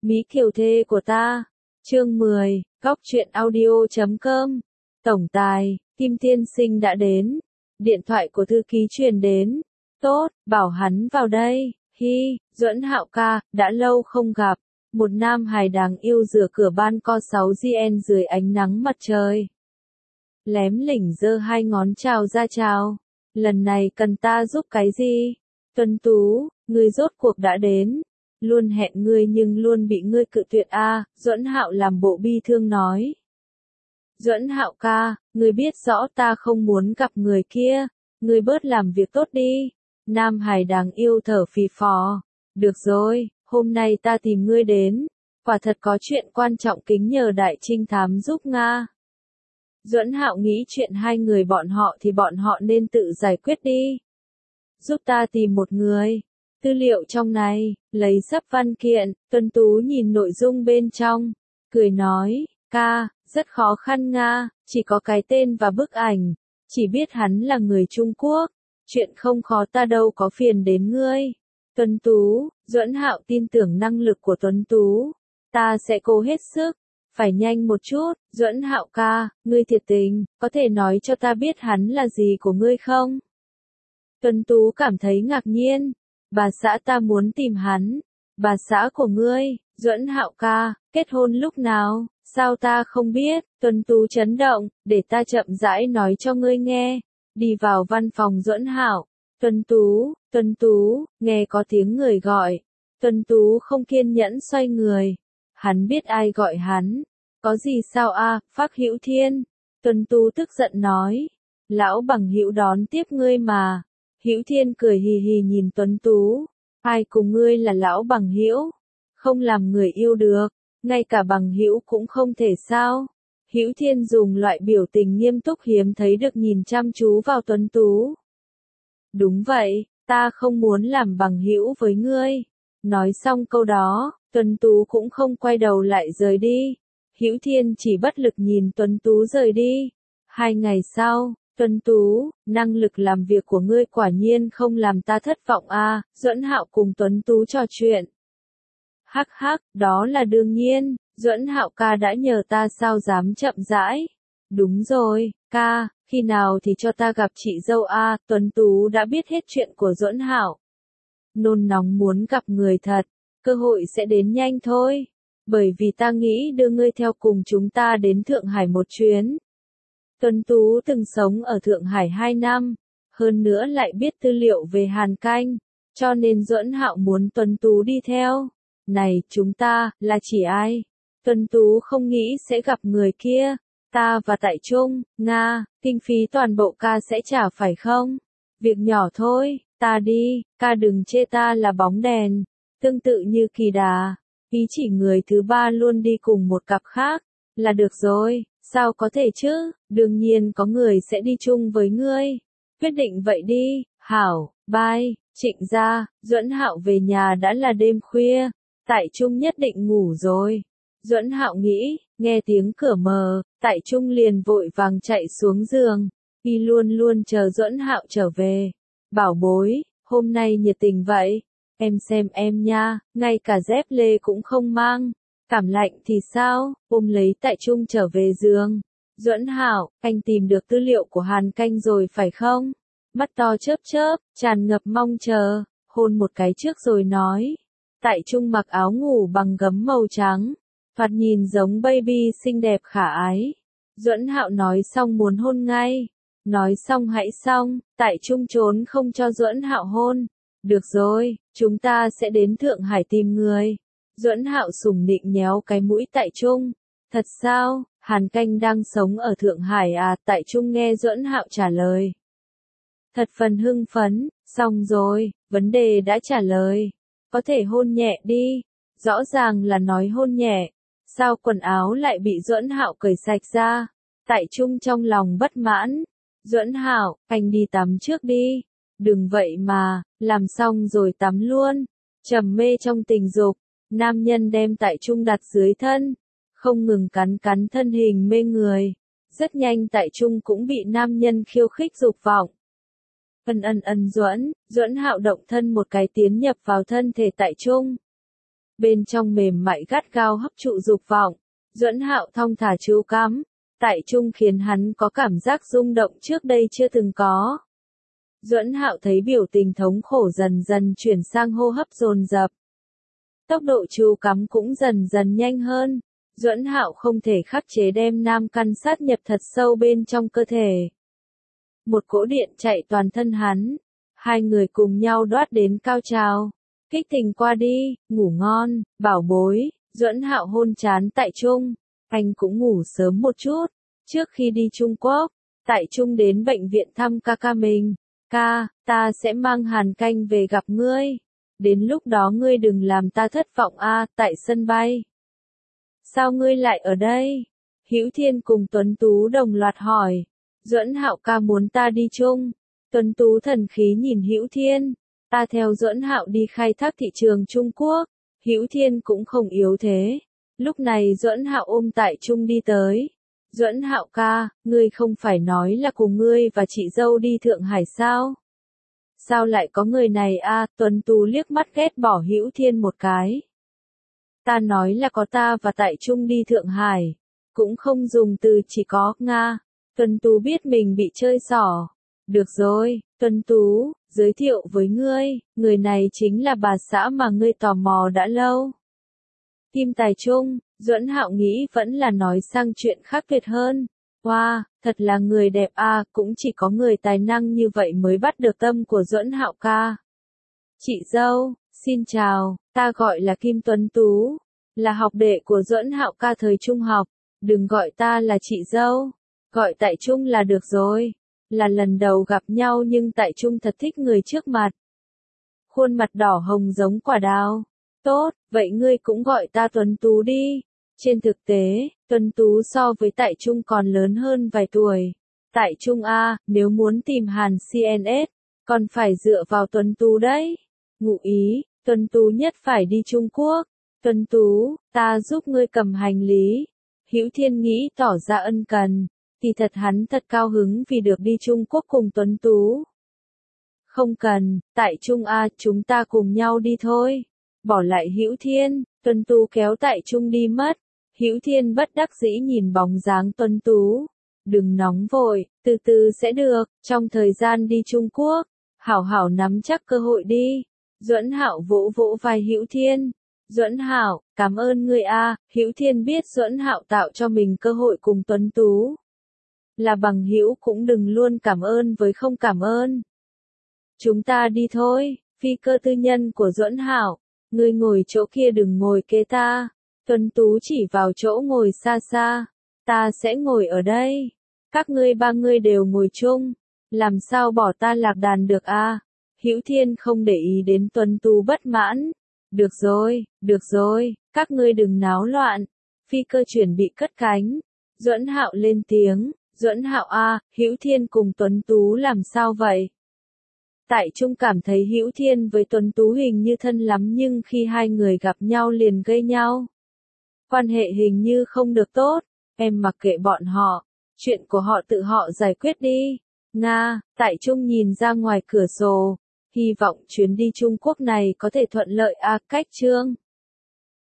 Mỹ Kiều thê của ta. Chương 10, Góc truyện audio.com. Tổng tài, Kim tiên sinh đã đến. Điện thoại của thư ký truyền đến. Tốt, bảo hắn vào đây. Hi, Duẫn Hạo ca, đã lâu không gặp. Một nam hài đáng yêu rửa cửa ban co 6GN dưới ánh nắng mặt trời. Lém lỉnh giơ hai ngón chào ra chào. Lần này cần ta giúp cái gì? Tuấn Tú, ngươi rốt cuộc đã đến. Luôn hẹn ngươi nhưng luôn bị ngươi cự tuyệt a. Duẫn Hạo làm bộ bi thương nói. Duẫn Hạo ca, ngươi biết rõ ta không muốn gặp người kia. Ngươi bớt làm việc tốt đi. Nam hài đáng yêu thở phì phò. Được rồi, hôm nay ta tìm ngươi đến. Quả thật có chuyện quan trọng kính nhờ đại trinh thám giúp Nga. Duẫn Hạo nghĩ chuyện hai người bọn họ thì bọn họ nên tự giải quyết đi. Giúp ta tìm một người. Tư liệu trong này, lấy sấp văn kiện, Tuấn Tú nhìn nội dung bên trong, cười nói, ca, rất khó khăn Nga, chỉ có cái tên và bức ảnh, chỉ biết hắn là người Trung Quốc, chuyện không khó ta đâu có phiền đến ngươi. Tuấn Tú, Duẫn Hạo tin tưởng năng lực của Tuấn Tú, ta sẽ cố hết sức, phải nhanh một chút. Duẫn Hạo ca, ngươi thiệt tình, có thể nói cho ta biết hắn là gì của ngươi không? Tuấn Tú cảm thấy ngạc nhiên. Bà xã ta muốn tìm hắn. Bà xã của ngươi, Duẫn Hạo ca, kết hôn lúc nào? Sao ta không biết? Tuấn Tú chấn động, để ta chậm rãi nói cho ngươi nghe. Đi vào văn phòng Duẫn Hạo. Tuấn Tú, nghe có tiếng người gọi. Tuấn Tú không kiên nhẫn xoay người. Hắn biết ai gọi hắn. Có gì sao a, Phác Hữu Thiên? Tuấn Tú tức giận nói. Lão bằng hữu đón tiếp ngươi mà. Hữu Thiên cười hì hì nhìn Tuấn Tú. Ai cùng ngươi là lão bằng hữu? Không làm người yêu được, ngay cả bằng hữu cũng không thể sao? Hữu Thiên dùng loại biểu tình nghiêm túc hiếm thấy được nhìn chăm chú vào Tuấn Tú. Đúng vậy, ta không muốn làm bằng hữu với ngươi. Nói xong câu đó, Tuấn Tú cũng không quay đầu lại rời đi. Hữu Thiên chỉ bất lực nhìn Tuấn Tú rời đi. 2 ngày sau, Tuấn Tú, năng lực làm việc của ngươi quả nhiên không làm ta thất vọng a. Duẫn Hạo cùng Tuấn Tú trò chuyện. Hắc hắc, đó là đương nhiên, Duẫn Hạo ca đã nhờ ta sao dám chậm rãi. Đúng rồi, ca, khi nào thì cho ta gặp chị dâu a. Tuấn Tú đã biết hết chuyện của Duẫn Hạo. Nôn nóng muốn gặp người thật, cơ hội sẽ đến nhanh thôi. Bởi vì ta nghĩ đưa ngươi theo cùng chúng ta đến Thượng Hải một chuyến. Tuấn Tú từng sống ở Thượng Hải 2 năm, hơn nữa lại biết tư liệu về Hàn Canh, cho nên Duẫn Hạo muốn Tuấn Tú đi theo. Này, chúng ta, là chỉ ai? Tuấn Tú không nghĩ sẽ gặp người kia. Ta và Tại Trung, Nga, kinh phí toàn bộ ca sẽ trả phải không? Việc nhỏ thôi, ta đi, ca đừng chê ta là bóng đèn. Tương tự như Kỳ Đà, ý chỉ người thứ ba luôn đi cùng một cặp khác, là được rồi. Sao có thể chứ, đương nhiên có người sẽ đi chung với ngươi. Quyết định vậy đi, hảo, bye. Trịnh gia, Duẫn Hạo về nhà đã là đêm khuya, Tại Trung nhất định ngủ rồi. Duẫn Hạo nghĩ, nghe tiếng cửa mở, Tại Trung liền vội vàng chạy xuống giường, y luôn luôn chờ Duẫn Hạo trở về. Bảo bối, hôm nay nhiệt tình vậy, em xem em nha, ngay cả dép lê cũng không mang. Cảm lạnh thì sao? Ôm lấy Tại Trung trở về giường. Duẫn Hạo, anh tìm được tư liệu của Hàn Canh rồi phải không? Mắt to chớp chớp, tràn ngập mong chờ, hôn một cái trước rồi nói. Tại Trung mặc áo ngủ bằng gấm màu trắng, thoạt nhìn giống baby xinh đẹp khả ái. Duẫn Hạo nói xong muốn hôn ngay. Nói xong hãy xong, Tại Trung trốn không cho Duẫn Hạo hôn. Được rồi, chúng ta sẽ đến Thượng Hải tìm người. Duẫn Hạo sủng nịnh nhéo cái mũi Tại Trung. Thật sao, Hàn Canh đang sống ở Thượng Hải à? Tại Trung nghe Duẫn Hạo trả lời. Thật phần hưng phấn, xong rồi, vấn đề đã trả lời. Có thể hôn nhẹ đi. Rõ ràng là nói hôn nhẹ. Sao quần áo lại bị Duẫn Hạo cởi sạch ra? Tại Trung trong lòng bất mãn. Duẫn Hạo, anh đi tắm trước đi. Đừng vậy mà, làm xong rồi tắm luôn. Trầm mê trong tình dục. Nam nhân đem Tại Trung đặt dưới thân, không ngừng cắn cắn thân hình mê người. Rất nhanh Tại Trung cũng bị nam nhân khiêu khích dục vọng. Duẫn Hạo động thân một cái tiến nhập vào thân thể Tại Trung. bên trong mềm mại gắt gao hấp trụ dục vọng. Duẫn Hạo thong thả chú cắm, tại trung khiến hắn có cảm giác rung động trước đây chưa từng có. Duẫn Hạo thấy biểu tình thống khổ dần dần chuyển sang hô hấp dồn dập. Tốc độ chú cắm cũng dần dần nhanh hơn. Duẫn Hạo không thể khắc chế đem nam căn sát nhập thật sâu bên trong cơ thể. Một cỗ điện chạy toàn thân hắn. Hai người cùng nhau đoát đến cao trào. Kích tình qua đi, ngủ ngon, bảo bối. Duẫn Hạo hôn trán Tại Trung. Anh cũng ngủ sớm một chút. Trước khi đi Trung Quốc, Tại Trung đến bệnh viện thăm ca ca mình. Ca, ta sẽ mang Hàn Canh về gặp ngươi. Đến lúc đó ngươi đừng làm ta thất vọng a. Tại sân bay. Sao ngươi lại ở đây? Hữu Thiên cùng Tuấn Tú đồng loạt hỏi. Duẫn Hạo ca muốn ta đi chung. Tuấn Tú thần khí nhìn Hữu Thiên. Ta theo Duẫn Hạo đi khai thác thị trường Trung Quốc. Hữu Thiên cũng không yếu thế. Lúc này Duẫn Hạo ôm Tại Trung đi tới. Duẫn Hạo ca, ngươi không phải nói là cùng ngươi và chị dâu đi Thượng Hải sao? Sao lại có người này a? Tuấn Tú liếc mắt ghét bỏ Hữu Thiên một cái. Ta nói là có ta và Tại Trung đi Thượng Hải. Cũng không dùng từ chỉ có, Nga. Tuấn Tú biết mình bị chơi xỏ. Được rồi, Tuấn Tú, giới thiệu với ngươi, người này chính là bà xã mà ngươi tò mò đã lâu. Kim Tài Trung, Duẫn Hạo nghĩ vẫn là nói sang chuyện khác tuyệt hơn. Wow, thật là người đẹp a, cũng chỉ có người tài năng như vậy mới bắt được tâm của Duẫn Hạo ca. Chị dâu, xin chào, ta gọi là Kim Tuấn Tú, là học đệ của Duẫn Hạo ca thời trung học, đừng gọi ta là chị dâu, gọi Tại Trung là được rồi. Là lần đầu gặp nhau nhưng Tại Trung thật thích người trước mặt. Khuôn mặt đỏ hồng giống quả đào. Tốt, vậy ngươi cũng gọi ta Tuấn Tú đi. Trên thực tế, Tuấn Tú so với Tại Trung còn lớn hơn vài tuổi. Tại Trung a, nếu muốn tìm Hàn CNS, còn phải dựa vào Tuấn Tú đấy. Ngụ ý, Tuấn Tú nhất phải đi Trung Quốc. Tuấn Tú, ta giúp ngươi cầm hành lý. Hữu Thiên nghĩ tỏ ra ân cần. Thì thật hắn thật cao hứng vì được đi Trung Quốc cùng Tuấn Tú. Không cần, Tại Trung a, chúng ta cùng nhau đi thôi. Bỏ lại Hữu Thiên, Tuấn Tú kéo Tại Trung đi mất. Hữu Thiên bất đắc dĩ nhìn bóng dáng Tuấn Tú. Đừng nóng vội, từ từ sẽ được, trong thời gian đi Trung Quốc, hảo hảo nắm chắc cơ hội đi. Duẫn Hạo vỗ vỗ vai Hữu Thiên. Duẫn Hạo, cảm ơn ngươi a. Hữu Thiên biết Duẫn Hạo tạo cho mình cơ hội cùng Tuấn Tú. Là bằng hữu cũng đừng luôn cảm ơn với không cảm ơn. Chúng ta đi thôi, phi cơ tư nhân của Duẫn Hạo, ngươi ngồi chỗ kia đừng ngồi kế ta. Tuấn Tú chỉ vào chỗ ngồi xa xa, ta sẽ ngồi ở đây. Các ngươi ba người đều ngồi chung, làm sao bỏ ta lạc đàn được a? Hữu Thiên không để ý đến Tuấn Tú bất mãn. Được rồi, các ngươi đừng náo loạn. Phi cơ chuẩn bị cất cánh. Duẫn Hạo lên tiếng. Duẫn Hạo a, Hữu Thiên cùng Tuấn Tú làm sao vậy? Tại Trung cảm thấy Hữu Thiên với Tuấn Tú hình như thân lắm nhưng khi hai người gặp nhau liền gây nhau. Quan hệ hình như không được tốt, em mặc kệ bọn họ, chuyện của họ tự họ giải quyết đi. Nga, Tại Trung nhìn ra ngoài cửa sổ, hy vọng chuyến đi Trung Quốc này có thể thuận lợi a. Cách chương